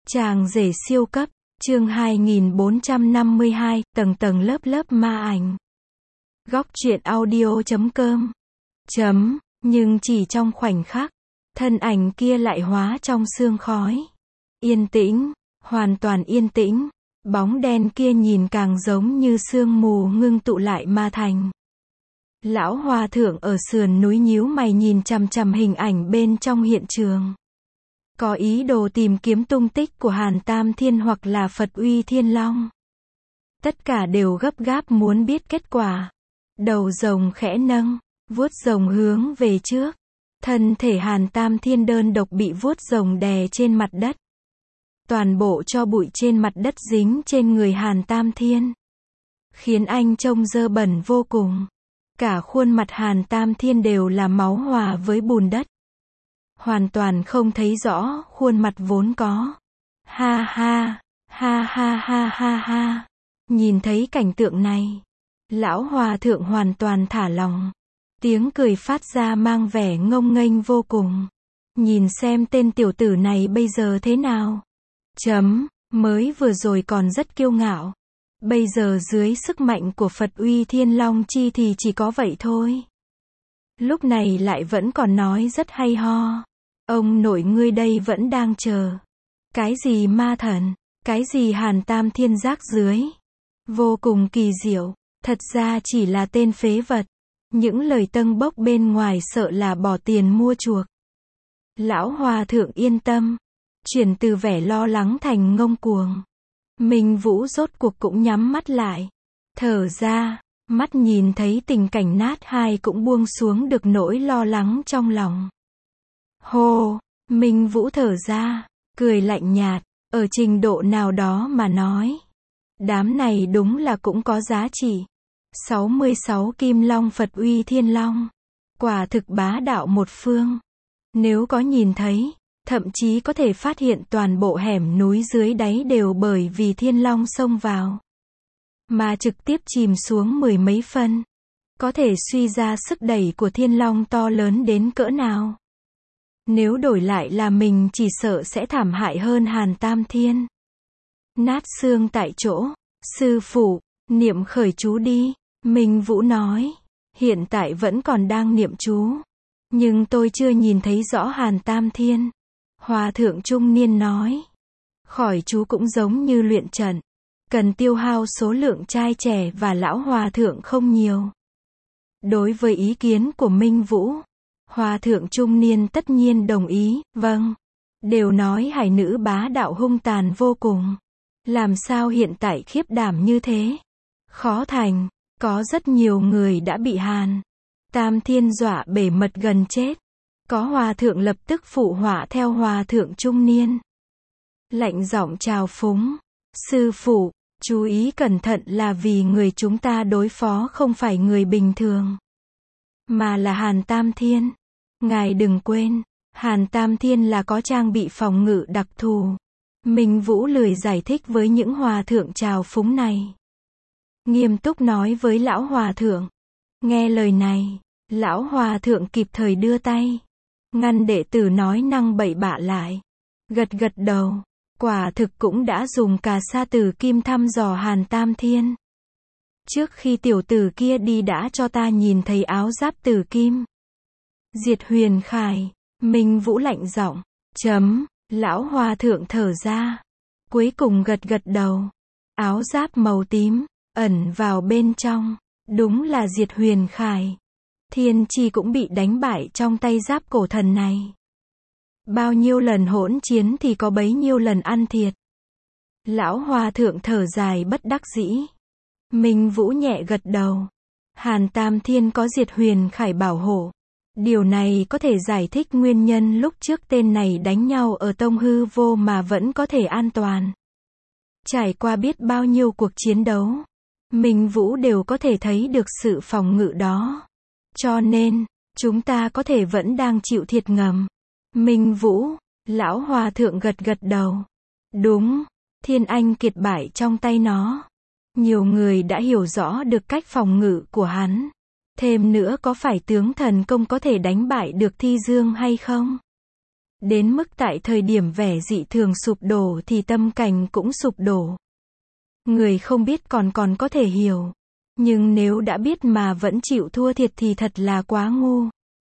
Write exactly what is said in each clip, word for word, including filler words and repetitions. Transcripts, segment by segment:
Chàng rể siêu cấp, chương hai nghìn bốn trăm năm mươi hai, tầng tầng lớp lớp ma ảnh. Góc truyện audio chấm com. Chấm, nhưng chỉ trong khoảnh khắc, thân ảnh kia lại hóa trong sương khói. Yên tĩnh, hoàn toàn yên tĩnh, bóng đen kia nhìn càng giống như sương mù ngưng tụ lại ma thành. Lão hòa thượng ở sườn núi nhíu mày nhìn chằm chằm hình ảnh bên trong hiện trường. Có ý đồ tìm kiếm tung tích của Hàn Tam Thiên hoặc là Phật Uy Thiên Long. Tất cả đều gấp gáp muốn biết kết quả. Đầu rồng khẽ nâng, vuốt rồng hướng về trước. Thân thể Hàn Tam Thiên đơn độc bị vuốt rồng đè trên mặt đất. Toàn bộ tro bụi trên mặt đất dính trên người Hàn Tam Thiên, khiến anh trông dơ bẩn vô cùng. Cả khuôn mặt Hàn Tam Thiên đều là máu hòa với bùn đất. Hoàn toàn không thấy rõ khuôn mặt vốn có. Ha ha, ha ha ha ha ha. Nhìn thấy cảnh tượng này, lão hòa thượng hoàn toàn thả lòng. Tiếng cười phát ra mang vẻ ngông nghênh vô cùng. Nhìn xem tên tiểu tử này bây giờ thế nào. Chấm, mới vừa rồi còn rất kiêu ngạo. Bây giờ dưới sức mạnh của Phật Uy Thiên Long chi thì chỉ có vậy thôi. Lúc này lại vẫn còn nói rất hay ho. Ông nội ngươi đây vẫn đang chờ. Cái gì ma thần, cái gì Hàn Tam Thiên rác dưới. Vô cùng kỳ diệu, thật ra chỉ là tên phế vật. Những lời tâng bốc bên ngoài sợ là bỏ tiền mua chuộc. Lão hòa thượng yên tâm, chuyển từ vẻ lo lắng thành ngông cuồng. Minh Vũ rốt cuộc cũng nhắm mắt lại. Thở ra, mắt nhìn thấy tình cảnh nát hai cũng buông xuống được nỗi lo lắng trong lòng. Hô, Minh Vũ thở ra, cười lạnh nhạt, ở trình độ nào đó mà nói. Đám này đúng là cũng có giá trị. sáu mươi sáu Kim Long Phật Uy Thiên Long. Quả thực bá đạo một phương. Nếu có nhìn thấy, thậm chí có thể phát hiện toàn bộ hẻm núi dưới đáy đều bởi vì Thiên Long xông vào. Mà trực tiếp chìm xuống mười mấy phân. Có thể suy ra sức đẩy của Thiên Long to lớn đến cỡ nào. Nếu đổi lại là mình chỉ sợ sẽ thảm hại hơn Hàn Tam Thiên. Nát xương tại chỗ. Sư phụ, niệm khởi chú đi. Minh Vũ nói. Hiện tại vẫn còn đang niệm chú. Nhưng tôi chưa nhìn thấy rõ Hàn Tam Thiên. Hòa thượng trung niên nói. Khỏi chú cũng giống như luyện trận. Cần tiêu hao số lượng trai trẻ và lão hòa thượng không nhiều. Đối với ý kiến của Minh Vũ, hòa thượng trung niên tất nhiên đồng ý. Vâng. Đều nói hải nữ bá đạo hung tàn vô cùng. Làm sao hiện tại khiếp đảm như thế? Khó thành. Có rất nhiều người đã bị Hàn Tam Thiên dọa bể mật gần chết. Có hòa thượng lập tức phụ họa theo hòa thượng trung niên. Lạnh giọng chào phúng. Sư phụ, chú ý cẩn thận là vì người chúng ta đối phó không phải người bình thường. Mà là Hàn Tam Thiên. Ngài đừng quên, Hàn Tam Thiên là có trang bị phòng ngự đặc thù. Minh Vũ lười giải thích với những hòa thượng chào phúng này. Nghiêm túc nói với lão hòa thượng. Nghe lời này, lão hòa thượng kịp thời đưa tay. Ngăn đệ tử nói năng bậy bạ lại. Gật gật đầu. Quả thực cũng đã dùng cà sa tử kim thăm dò Hàn Tam Thiên. Trước khi tiểu tử kia đi đã cho ta nhìn thấy áo giáp tử kim. Diệt Huyền Khải. Minh Vũ lạnh giọng. Chấm. Lão hòa thượng thở ra. Cuối cùng gật gật đầu. Áo giáp màu tím, ẩn vào bên trong. Đúng là Diệt Huyền Khải. Thiên Chi cũng bị đánh bại trong tay giáp cổ thần này. Bao nhiêu lần hỗn chiến thì có bấy nhiêu lần ăn thiệt. Lão hòa thượng thở dài bất đắc dĩ. Minh Vũ nhẹ gật đầu. Hàn Tam Thiên có Diệt Huyền Khải bảo hộ. Điều này có thể giải thích nguyên nhân lúc trước tên này đánh nhau ở tông hư vô mà vẫn có thể an toàn. Trải qua biết bao nhiêu cuộc chiến đấu, Minh Vũ đều có thể thấy được sự phòng ngự đó. Cho nên, chúng ta có thể vẫn đang chịu thiệt ngầm. Minh Vũ, lão hòa thượng gật gật đầu. Đúng, Thiên Anh kiệt bại trong tay nó. Nhiều người đã hiểu rõ được cách phòng ngự của hắn. Thêm nữa có phải tướng thần công có thể đánh bại được Thi Dương hay không? Đến mức tại thời điểm vẻ dị thường sụp đổ thì tâm cảnh cũng sụp đổ. Người không biết còn còn có thể hiểu. Nhưng nếu đã biết mà vẫn chịu thua thiệt thì thật là quá ngu.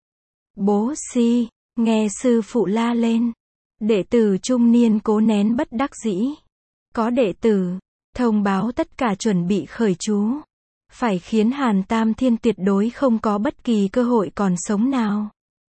Bố Si, nghe sư phụ la lên. Đệ tử trung niên cố nén bất đắc dĩ. Có đệ tử, thông báo tất cả chuẩn bị khởi chú. Phải khiến Hàn Tam Thiên tuyệt đối không có bất kỳ cơ hội còn sống nào.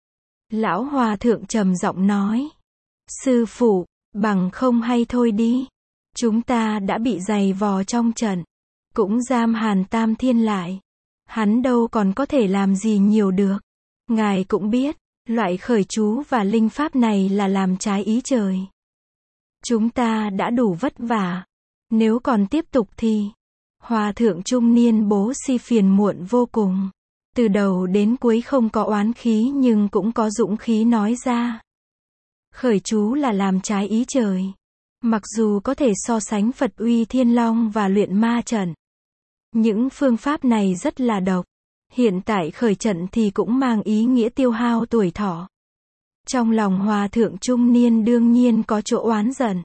Lão Hòa Thượng trầm giọng nói. Sư phụ, bằng không hay thôi đi. Chúng ta đã bị giày vò trong trận. Cũng giam Hàn Tam Thiên lại. Hắn đâu còn có thể làm gì nhiều được. Ngài cũng biết, loại khởi chú và linh pháp này là làm trái ý trời. Chúng ta đã đủ vất vả. Nếu còn tiếp tục thì... Hòa thượng trung niên Bố Si phiền muộn vô cùng. Từ đầu đến cuối không có oán khí nhưng cũng có dũng khí nói ra. Khởi chú là làm trái ý trời. Mặc dù có thể so sánh Phật uy Thiên Long và luyện ma trận. Những phương pháp này rất là độc. Hiện tại khởi trận thì cũng mang ý nghĩa tiêu hao tuổi thọ. Trong lòng hòa thượng trung niên đương nhiên có chỗ oán giận.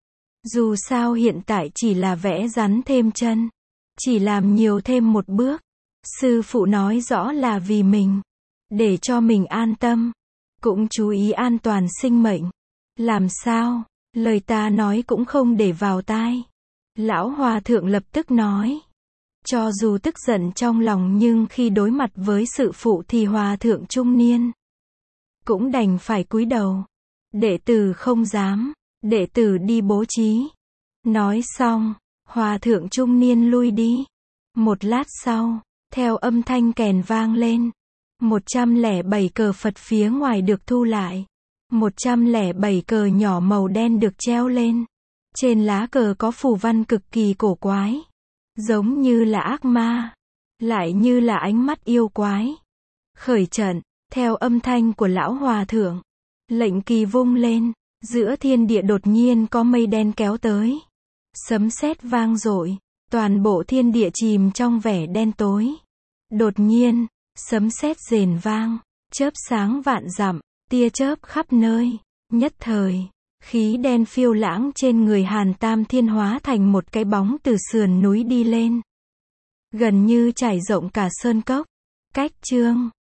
Dù sao hiện tại chỉ là vẽ rắn thêm chân. Chỉ làm nhiều thêm một bước. Sư phụ nói rõ là vì mình. Để cho mình an tâm. Cũng chú ý an toàn sinh mệnh. Làm sao? Lời ta nói cũng không để vào tai. Lão Hòa Thượng lập tức nói. Cho dù tức giận trong lòng nhưng khi đối mặt với sự phụ thì Hòa Thượng trung niên cũng đành phải cúi đầu. Đệ tử không dám. Đệ tử đi bố trí. Nói xong, Hòa Thượng trung niên lui đi. Một lát sau, theo âm thanh kèn vang lên, một trăm lẻ bảy cờ Phật phía ngoài được thu lại. một trăm lẻ bảy cờ nhỏ màu đen được treo lên. Trên lá cờ có phù văn cực kỳ cổ quái. Giống như là ác ma. Lại như là ánh mắt yêu quái. Khởi trận, theo âm thanh của lão Hòa Thượng. Lệnh kỳ vung lên. Giữa thiên địa đột nhiên có mây đen kéo tới. Sấm sét vang dội. Toàn bộ thiên địa chìm trong vẻ đen tối. Đột nhiên, sấm sét rền vang. Chớp sáng vạn dặm. Tia chớp khắp nơi. Nhất thời, khí đen phiêu lãng trên người Hàn Tam Thiên hóa thành một cái bóng từ sườn núi đi lên. Gần như trải rộng cả sơn cốc. Cách chương